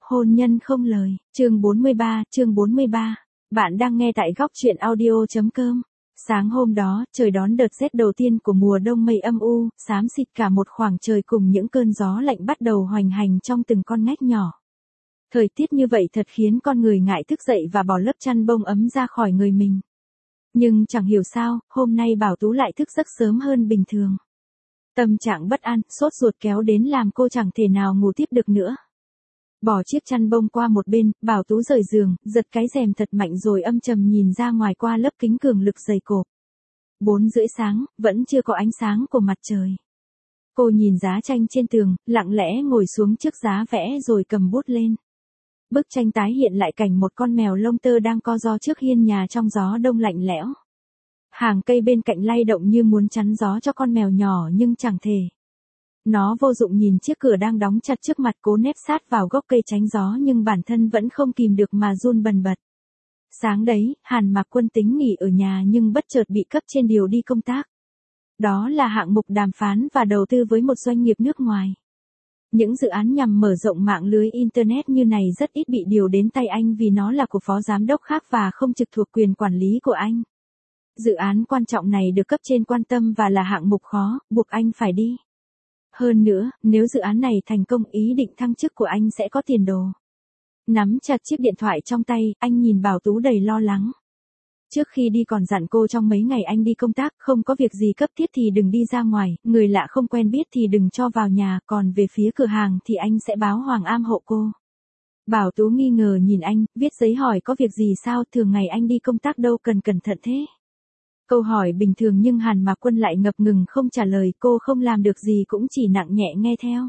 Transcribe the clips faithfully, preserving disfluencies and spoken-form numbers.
hôn nhân không lời, chương bốn mươi ba, chương bốn mươi ba. Bạn đang nghe tại góc truyện audio.com. Sáng hôm đó, trời đón đợt rét đầu tiên của mùa đông, mây âm u, xám xịt cả một khoảng trời cùng những cơn gió lạnh bắt đầu hoành hành trong từng con ngách nhỏ. Thời tiết như vậy thật khiến con người ngại thức dậy và bỏ lớp chăn bông ấm ra khỏi người mình. Nhưng chẳng hiểu sao, hôm nay Bảo Tú lại thức giấc sớm hơn bình thường. Tâm trạng bất an, sốt ruột kéo đến làm cô chẳng thể nào ngủ tiếp được nữa. Bỏ chiếc chăn bông qua một bên, Bảo Tú rời giường, giật cái rèm thật mạnh rồi âm trầm nhìn ra ngoài qua lớp kính cường lực dày cộp. Bốn rưỡi sáng, vẫn chưa có ánh sáng của mặt trời. Cô nhìn giá tranh trên tường, lặng lẽ ngồi xuống trước giá vẽ rồi cầm bút lên. Bức tranh tái hiện lại cảnh một con mèo lông tơ đang co ro trước hiên nhà trong gió đông lạnh lẽo. Hàng cây bên cạnh lay động như muốn chắn gió cho con mèo nhỏ nhưng chẳng thể. Nó vô dụng nhìn chiếc cửa đang đóng chặt trước mặt, cố nép sát vào gốc cây tránh gió nhưng bản thân vẫn không kìm được mà run bần bật. Sáng đấy, Hàn Mạc Quân tính nghỉ ở nhà nhưng bất chợt bị cấp trên điều đi công tác. Đó là hạng mục đàm phán và đầu tư với một doanh nghiệp nước ngoài. Những dự án nhằm mở rộng mạng lưới Internet như này rất ít bị điều đến tay anh vì nó là của phó giám đốc khác và không trực thuộc quyền quản lý của anh. Dự án quan trọng này được cấp trên quan tâm và là hạng mục khó, buộc anh phải đi. Hơn nữa, nếu dự án này thành công, ý định thăng chức của anh sẽ có tiền đồ. Nắm chặt chiếc điện thoại trong tay, anh nhìn Bảo Tú đầy lo lắng. Trước khi đi còn dặn cô trong mấy ngày anh đi công tác, không có việc gì cấp thiết thì đừng đi ra ngoài, người lạ không quen biết thì đừng cho vào nhà, còn về phía cửa hàng thì anh sẽ báo Hoàng Am hộ cô. Bảo Tú nghi ngờ nhìn anh, viết giấy hỏi có việc gì sao, thường ngày anh đi công tác đâu cần cẩn thận thế. Câu hỏi bình thường nhưng Hàn Mạc Quân lại ngập ngừng không trả lời, cô không làm được gì cũng chỉ nặng nhẹ nghe theo.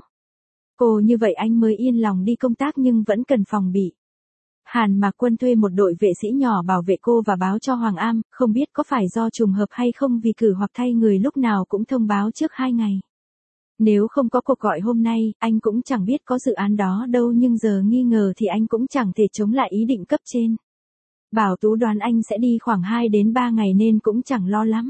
Cô như vậy anh mới yên lòng đi công tác nhưng vẫn cần phòng bị. Hàn Mạc Quân thuê một đội vệ sĩ nhỏ bảo vệ cô và báo cho Hoàng Am, không biết có phải do trùng hợp hay không vì cử hoặc thay người lúc nào cũng thông báo trước hai ngày. Nếu không có cuộc gọi hôm nay, anh cũng chẳng biết có dự án đó đâu nhưng giờ nghi ngờ thì anh cũng chẳng thể chống lại ý định cấp trên. Bảo Tú đoán anh sẽ đi khoảng hai đến ba ngày nên cũng chẳng lo lắm.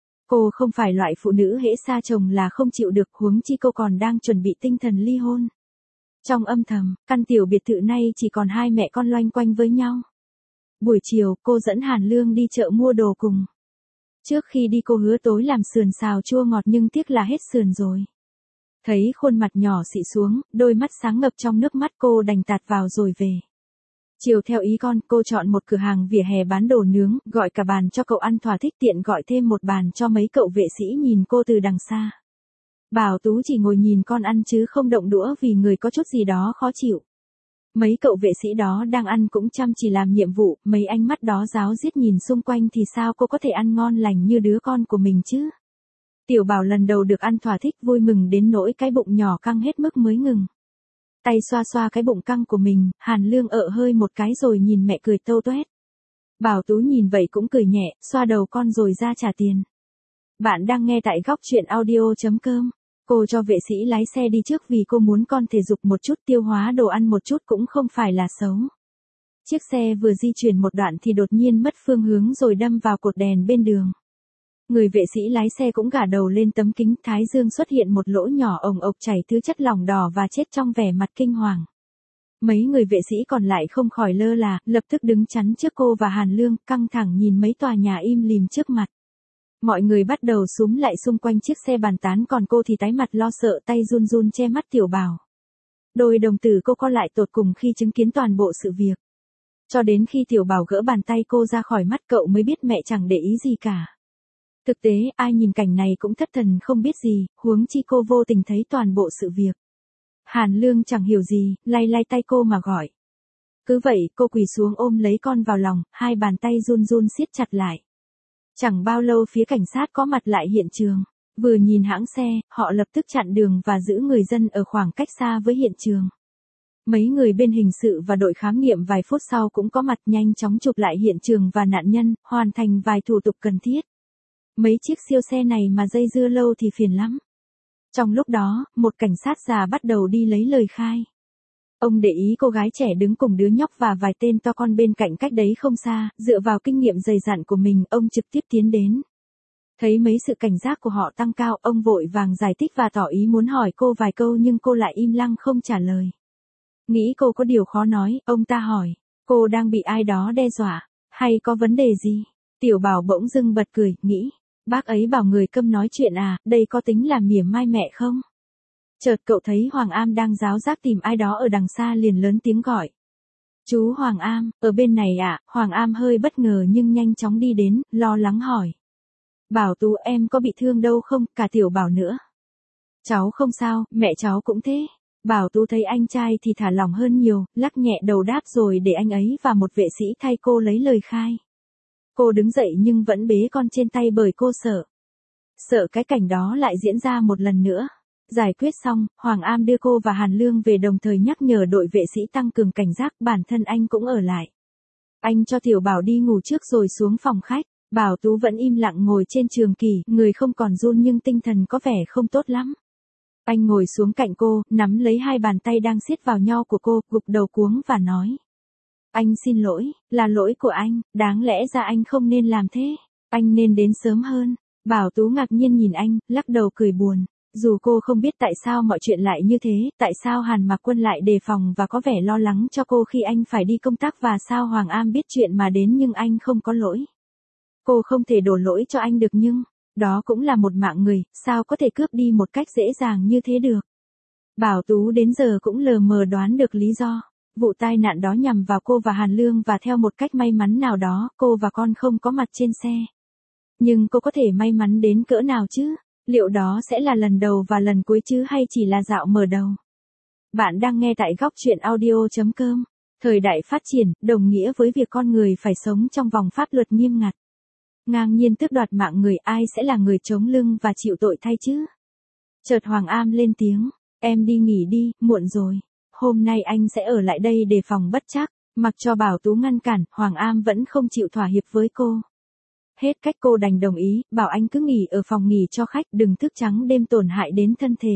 Cô không phải loại phụ nữ hễ xa chồng là không chịu được, huống chi cô còn đang chuẩn bị tinh thần ly hôn. Trong âm thầm, căn tiểu biệt thự này chỉ còn hai mẹ con loanh quanh với nhau. Buổi chiều, cô dẫn Hàn Lương đi chợ mua đồ cùng. Trước khi đi cô hứa tối làm sườn xào chua ngọt nhưng tiếc là hết sườn rồi. Thấy khuôn mặt nhỏ xị xuống, đôi mắt sáng ngập trong nước mắt, cô đành tạt vào rồi về. Chiều theo ý con, cô chọn một cửa hàng vỉa hè bán đồ nướng, gọi cả bàn cho cậu ăn thỏa thích, tiện gọi thêm một bàn cho mấy cậu vệ sĩ nhìn cô từ đằng xa. Bảo Tú chỉ ngồi nhìn con ăn chứ không động đũa vì người có chút gì đó khó chịu. Mấy cậu vệ sĩ đó đang ăn cũng chăm chỉ làm nhiệm vụ, mấy ánh mắt đó ráo riết nhìn xung quanh thì sao cô có thể ăn ngon lành như đứa con của mình chứ? Tiểu Bảo lần đầu được ăn thỏa thích vui mừng đến nỗi cái bụng nhỏ căng hết mức mới ngừng. Tay xoa xoa cái bụng căng của mình, Hàn Lương ợ hơi một cái rồi nhìn mẹ cười tâu toét. Bảo Tú nhìn vậy cũng cười nhẹ, xoa đầu con rồi ra trả tiền. Bạn đang nghe tại góc truyện audio.com. Cô cho vệ sĩ lái xe đi trước vì cô muốn con thể dục một chút, tiêu hóa đồ ăn một chút cũng không phải là xấu. Chiếc xe vừa di chuyển một đoạn thì đột nhiên mất phương hướng rồi đâm vào cột đèn bên đường. Người vệ sĩ lái xe cũng gả đầu lên tấm kính, thái dương xuất hiện một lỗ nhỏ ồng ộc chảy thứ chất lỏng đỏ và chết trong vẻ mặt kinh hoàng. Mấy người vệ sĩ còn lại không khỏi lơ là, lập tức đứng chắn trước cô và Hàn Lương, căng thẳng nhìn mấy tòa nhà im lìm trước mặt. Mọi người bắt đầu xúm lại xung quanh chiếc xe bàn tán, còn cô thì tái mặt lo sợ, tay run run che mắt Tiểu Bảo. Đôi đồng tử cô co lại tột cùng khi chứng kiến toàn bộ sự việc. Cho đến khi Tiểu Bảo gỡ bàn tay cô ra khỏi mắt cậu mới biết mẹ chẳng để ý gì cả. Thực tế, ai nhìn cảnh này cũng thất thần không biết gì, huống chi cô vô tình thấy toàn bộ sự việc. Hàn Lương chẳng hiểu gì, lay lay tay cô mà gọi. Cứ vậy, cô quỳ xuống ôm lấy con vào lòng, hai bàn tay run run siết chặt lại. Chẳng bao lâu phía cảnh sát có mặt lại hiện trường. Vừa nhìn hãng xe, họ lập tức chặn đường và giữ người dân ở khoảng cách xa với hiện trường. Mấy người bên hình sự và đội khám nghiệm vài phút sau cũng có mặt, nhanh chóng chụp lại hiện trường và nạn nhân, hoàn thành vài thủ tục cần thiết. Mấy chiếc siêu xe này mà dây dưa lâu thì phiền lắm. Trong lúc đó, một cảnh sát già bắt đầu đi lấy lời khai. Ông để ý cô gái trẻ đứng cùng đứa nhóc và vài tên to con bên cạnh cách đấy không xa, dựa vào kinh nghiệm dày dặn của mình, ông trực tiếp tiến đến. Thấy mấy sự cảnh giác của họ tăng cao, ông vội vàng giải thích và tỏ ý muốn hỏi cô vài câu nhưng cô lại im lặng không trả lời. Nghĩ cô có điều khó nói, ông ta hỏi, cô đang bị ai đó đe dọa, hay có vấn đề gì? Tiểu Bảo bỗng dưng bật cười, nghĩ, bác ấy bảo người câm nói chuyện à, đây có tính là mỉa mai mẹ không? Chợt cậu thấy Hoàng Am đang ráo rác tìm ai đó ở đằng xa liền lớn tiếng gọi. Chú Hoàng Am, ở bên này ạ, à? Hoàng Am hơi bất ngờ nhưng nhanh chóng đi đến, lo lắng hỏi. Bảo Tú em có bị thương đâu không, cả Tiểu Bảo nữa. Cháu không sao, mẹ cháu cũng thế. Bảo Tú thấy anh trai thì thả lỏng hơn nhiều, lắc nhẹ đầu đáp rồi để anh ấy và một vệ sĩ thay cô lấy lời khai. Cô đứng dậy nhưng vẫn bế con trên tay bởi cô sợ. Sợ cái cảnh đó lại diễn ra một lần nữa. Giải quyết xong, Hoàng Am đưa cô và Hàn Lương về đồng thời nhắc nhở đội vệ sĩ tăng cường cảnh giác, bản thân anh cũng ở lại. Anh cho Tiểu Bảo đi ngủ trước rồi xuống phòng khách. Bảo Tú vẫn im lặng ngồi trên trường kỷ, người không còn run nhưng tinh thần có vẻ không tốt lắm. Anh ngồi xuống cạnh cô, nắm lấy hai bàn tay đang siết vào nhau của cô, gục đầu cuống và nói. Anh xin lỗi, là lỗi của anh, đáng lẽ ra anh không nên làm thế. Anh nên đến sớm hơn. Bảo Tú ngạc nhiên nhìn anh, lắc đầu cười buồn. Dù cô không biết tại sao mọi chuyện lại như thế, tại sao Hàn Mạc Quân lại đề phòng và có vẻ lo lắng cho cô khi anh phải đi công tác và sao Hoàng Am biết chuyện mà đến nhưng anh không có lỗi. Cô không thể đổ lỗi cho anh được nhưng, đó cũng là một mạng người, sao có thể cướp đi một cách dễ dàng như thế được. Bảo Tú đến giờ cũng lờ mờ đoán được lý do. Vụ tai nạn đó nhằm vào cô và Hàn Lương và theo một cách may mắn nào đó, cô và con không có mặt trên xe. Nhưng cô có thể may mắn đến cỡ nào chứ? Liệu đó sẽ là lần đầu và lần cuối chứ hay chỉ là dạo mở đầu? Bạn đang nghe tại góc truyện audio chấm com. Thời đại phát triển, đồng nghĩa với việc con người phải sống trong vòng pháp luật nghiêm ngặt. Ngang nhiên tước đoạt mạng người, ai sẽ là người chống lưng và chịu tội thay chứ? Chợt Hoàng Am lên tiếng, em đi nghỉ đi, muộn rồi. Hôm nay anh sẽ ở lại đây để phòng bất trắc. Mặc cho Bảo Tú ngăn cản, Hoàng Am vẫn không chịu thỏa hiệp với cô. Hết cách cô đành đồng ý, bảo anh cứ nghỉ ở phòng nghỉ cho khách, đừng thức trắng đêm tổn hại đến thân thể.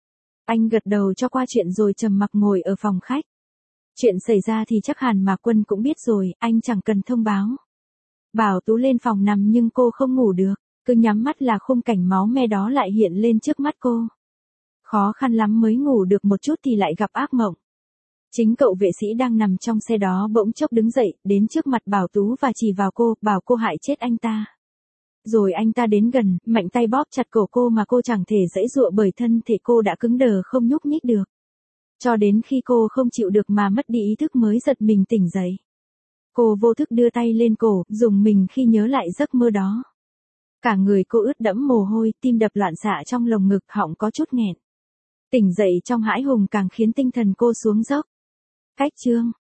Anh gật đầu cho qua chuyện rồi trầm mặc ngồi ở phòng khách. Chuyện xảy ra thì chắc Hàn Mạc Quân cũng biết rồi, anh chẳng cần thông báo. Bảo Tú lên phòng nằm nhưng cô không ngủ được, cứ nhắm mắt là khung cảnh máu me đó lại hiện lên trước mắt cô. Khó khăn lắm mới ngủ được một chút thì lại gặp ác mộng. Chính cậu vệ sĩ đang nằm trong xe đó bỗng chốc đứng dậy, đến trước mặt Bảo Tú và chỉ vào cô, bảo cô hại chết anh ta. Rồi anh ta đến gần, mạnh tay bóp chặt cổ cô mà cô chẳng thể giãy giụa bởi thân thể cô đã cứng đờ không nhúc nhích được. Cho đến khi cô không chịu được mà mất đi ý thức mới giật mình tỉnh dậy. Cô vô thức đưa tay lên cổ, rùng mình khi nhớ lại giấc mơ đó. Cả người cô ướt đẫm mồ hôi, tim đập loạn xạ trong lồng ngực, họng có chút nghẹn. Tỉnh dậy trong hãi hùng càng khiến tinh thần cô xuống dốc. Cách chương